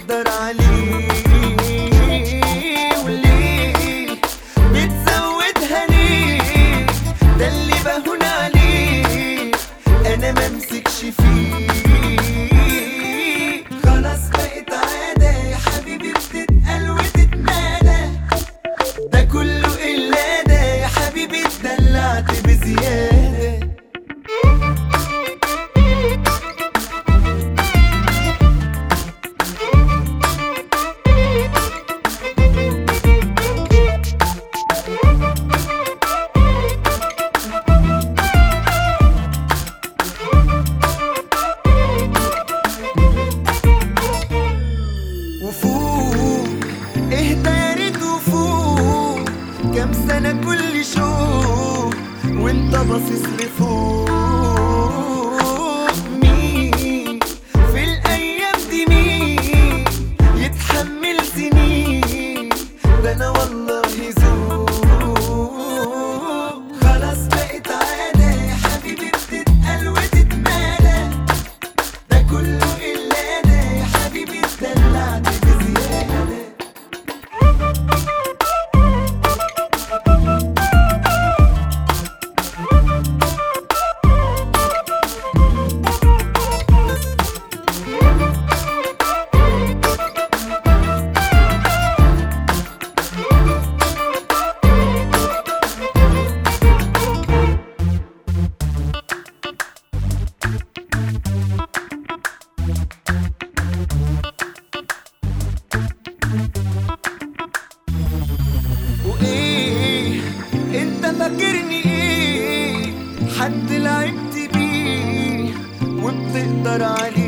بتقدر عليه؟ وليه بتزودها ليه؟ ده اللي بهون عليه انا ممسكش فيه. خلاص بقت عادة يا حبيبي بتتقال وتتمادى، ده كله إلا ده يا حبيبي اتدلعت بزيادة. اهدى يا ريت وفوق، كام سنة كل شوق وانت باصص لفوق. مين في الأيام دي مين يتحمل سنين؟ ده أنا والله ذوق. خلاص بقت عادة يا حبيبي بتتقال وتتمالى، ده كله إلا ده يا حبيبي اتدلعت بزيادة. وايه انت فاكرني ايه؟ حد لعبت بيه وبتقدر عليه؟